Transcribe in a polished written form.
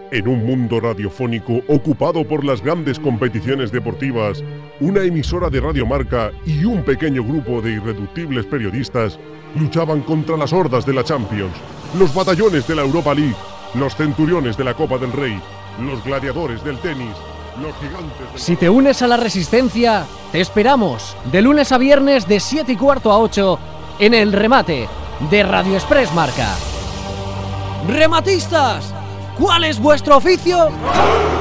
En un mundo radiofónico ocupado por las grandes competiciones deportivas, una emisora de radiomarca y un pequeño grupo de irreductibles periodistas luchaban contra las hordas de la Champions, los batallones de la Europa League, los centuriones de la Copa del Rey, los gladiadores del tenis, los gigantes del... Si te unes a la resistencia, te esperamos de lunes a viernes de 7:15 a 8 en El Remate de Radio Express Marca. ¡Rematistas! ¿Cuál es vuestro oficio?